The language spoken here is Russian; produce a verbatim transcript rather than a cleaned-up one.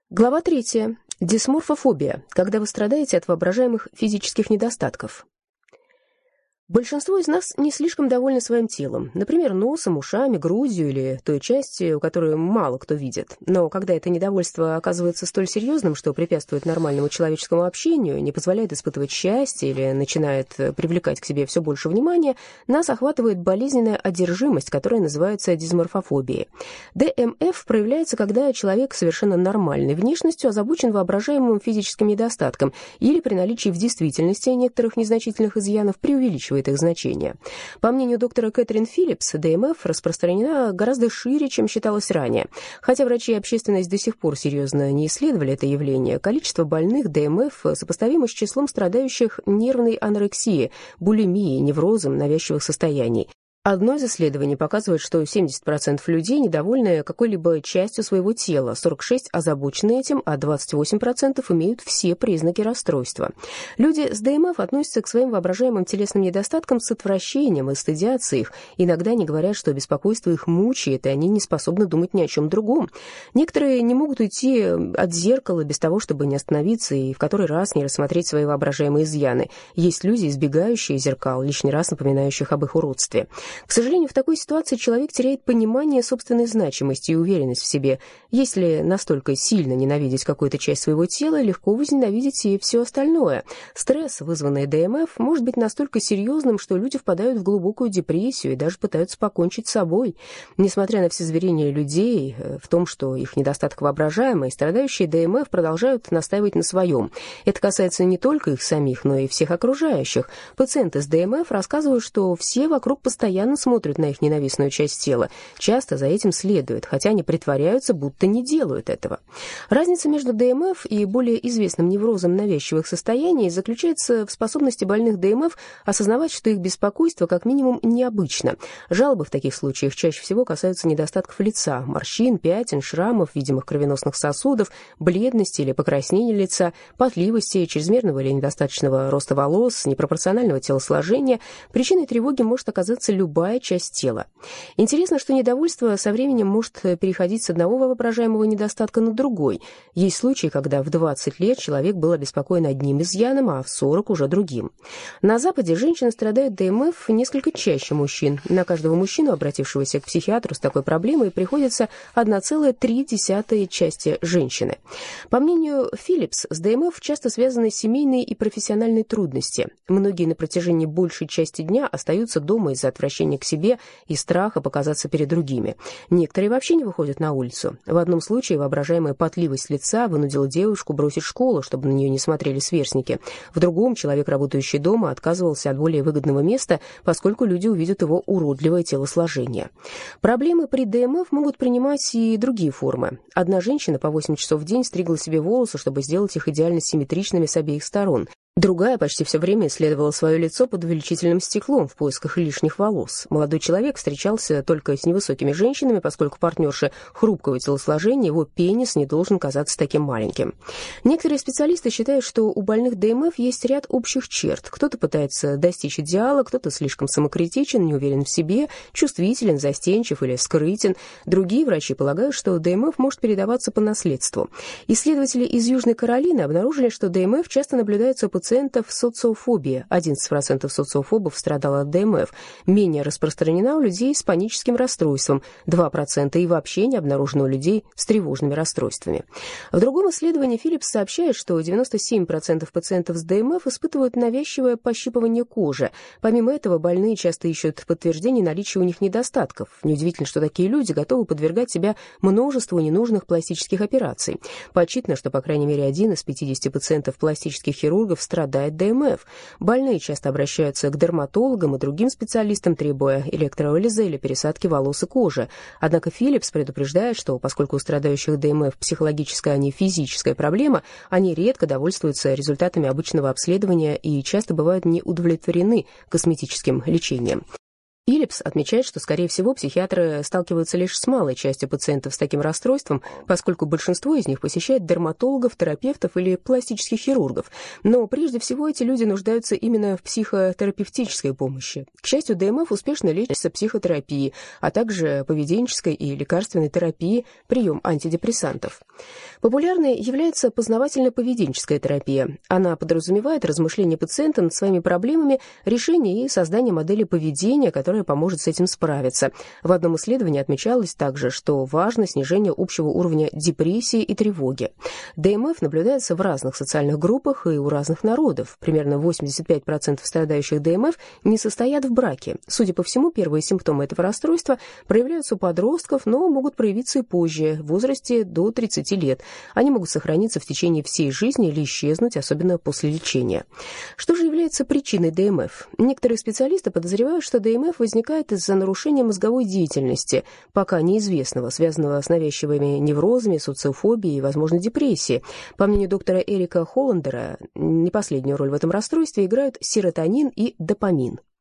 Глава третья. Дисморфофобия, когда вы страдаете от воображаемых физических недостатков. Большинство из нас не слишком довольны своим телом, например, носом, ушами, грудью или той частью, которую мало кто видит. Но когда это недовольство оказывается столь серьезным, что препятствует нормальному человеческому общению, не позволяет испытывать счастье или начинает привлекать к себе все больше внимания, нас охватывает болезненная одержимость, которая называется дисморфофобией. Д М Ф проявляется, когда человек совершенно нормальной внешностью озабочен воображаемым физическим недостатком или при наличии в действительности некоторых незначительных изъянов преувеличивает их значение. По мнению доктора Кэтрин Филлипс, Д М Ф распространена гораздо шире, чем считалось ранее. Хотя врачи и общественность до сих пор серьезно не исследовали это явление, количество больных Д М Ф сопоставимо с числом страдающих нервной анорексией, булимией, неврозом, навязчивых состояний. Одно из исследований показывает, что семьдесят процентов людей недовольны какой-либо частью своего тела, сорок шесть процентов озабочены этим, а двадцать восемь процентов имеют все признаки расстройства. Люди с Д М Ф относятся к своим воображаемым телесным недостаткам с отвращением и стыдятся их. Иногда они говорят, что беспокойство их мучает, и они не способны думать ни о чем другом. Некоторые не могут уйти от зеркала без того, чтобы не остановиться и в который раз не рассмотреть свои воображаемые изъяны. Есть люди, избегающие зеркал, лишний раз напоминающих об их уродстве. К сожалению, в такой ситуации человек теряет понимание собственной значимости и уверенность в себе. Если настолько сильно ненавидеть какую-то часть своего тела, легко возненавидеть и все остальное. Стресс, вызванный Д М Ф, может быть настолько серьезным, что люди впадают в глубокую депрессию и даже пытаются покончить с собой. Несмотря на все заверения людей в том, что их недостаток воображаемый, страдающие Д М Ф продолжают настаивать на своем. Это касается не только их самих, но и всех окружающих. Пациенты с Д М Ф рассказывают, что все вокруг постоянно смотрят на их ненавистную часть тела. Часто за этим следует, хотя они притворяются, будто не делают этого. Разница между Д М Ф и более известным неврозом навязчивых состояний заключается в способности больных Д М Ф осознавать, что их беспокойство как минимум необычно. Жалобы в таких случаях чаще всего касаются недостатков лица, морщин, пятен, шрамов, видимых кровеносных сосудов, бледности или покраснения лица, потливости, чрезмерного или недостаточного роста волос, непропорционального телосложения. Причиной тревоги может оказаться любая любая часть тела. Интересно, что недовольство со временем может переходить с одного воображаемого недостатка на другой. Есть случаи, когда в двадцать лет человек был обеспокоен одним изъяном, а в сорок уже другим. На Западе женщины страдают Д М Ф несколько чаще мужчин. На каждого мужчину, обратившегося к психиатру с такой проблемой, приходится одна целая три десятых части женщины. По мнению Филлипс, с Д М Ф часто связаны семейные и профессиональные трудности. Многие на протяжении большей части дня остаются дома из-за отвращения к себе и страха показаться перед другими. Некоторые вообще не выходят на улицу. В одном случае воображаемая потливость лица вынудила девушку бросить школу, чтобы на нее не смотрели сверстники. В другом человек, работающий дома, отказывался от более выгодного места, поскольку люди увидят его уродливое телосложение. Проблемы при Д М Ф могут принимать и другие формы. Одна женщина по восемь часов в день стригла себе волосы, чтобы сделать их идеально симметричными с обеих сторон. Другая почти все время исследовала свое лицо под увеличительным стеклом в поисках лишних волос. Молодой человек встречался только с невысокими женщинами, поскольку партнерша хрупкого телосложения, его пенис не должен казаться таким маленьким. Некоторые специалисты считают, что у больных Д М Ф есть ряд общих черт. Кто-то пытается достичь идеала, кто-то слишком самокритичен, не уверен в себе, чувствителен, застенчив или скрытен. Другие врачи полагают, что Д М Ф может передаваться по наследству. Исследователи из Южной Каролины обнаружили, что Д М Ф часто наблюдается у пациентов пациентов с социофобией. одиннадцать процентов социофобов страдало от Д М Ф. Менее распространена у людей с паническим расстройством, два процента, и вообще не обнаружено у людей с тревожными расстройствами. В другом исследовании Филлипс сообщает, что девяносто семь процентов пациентов с Д М Ф испытывают навязчивое пощипывание кожи. Помимо этого, больные часто ищут подтверждение наличия у них недостатков. Неудивительно, что такие люди готовы подвергать себя множеству ненужных пластических операций. Подсчитано, что по крайней мере один из пятидесяти пациентов пластических хирургов страдает Д М Ф. Больные часто обращаются к дерматологам и другим специалистам, требуя электролиза или пересадки волос и кожи. Однако Филлипс предупреждает, что поскольку у страдающих Д М Ф психологическая, а не физическая проблема, они редко довольствуются результатами обычного обследования и часто бывают не удовлетворены косметическим лечением. Филлипс отмечает, что, скорее всего, психиатры сталкиваются лишь с малой частью пациентов с таким расстройством, поскольку большинство из них посещает дерматологов, терапевтов или пластических хирургов. Но прежде всего эти люди нуждаются именно в психотерапевтической помощи. К счастью, ДМФ успешно лечится психотерапией, а также поведенческой и лекарственной терапией, прием антидепрессантов. Популярной является познавательно-поведенческая терапия. Она подразумевает размышления пациента над своими проблемами, решение и создание модели поведения, которая поможет с этим справиться. В одном исследовании отмечалось также, что важно снижение общего уровня депрессии и тревоги. ДМФ наблюдается в разных социальных группах и у разных народов. Примерно восемьдесят пять процентов страдающих ДМФ не состоят в браке. Судя по всему, первые симптомы этого расстройства проявляются у подростков, но могут проявиться и позже, в возрасте до тридцати лет. Они могут сохраниться в течение всей жизни или исчезнуть, особенно после лечения. Что же является причиной ДМФ? Некоторые специалисты подозревают, что ДМФ возникает из-за нарушения мозговой деятельности, пока неизвестного, связанного с навязчивыми неврозами, социофобией и, возможно, депрессией. По мнению доктора Эрика Холландера, не последнюю роль в этом расстройстве играют серотонин и допамин.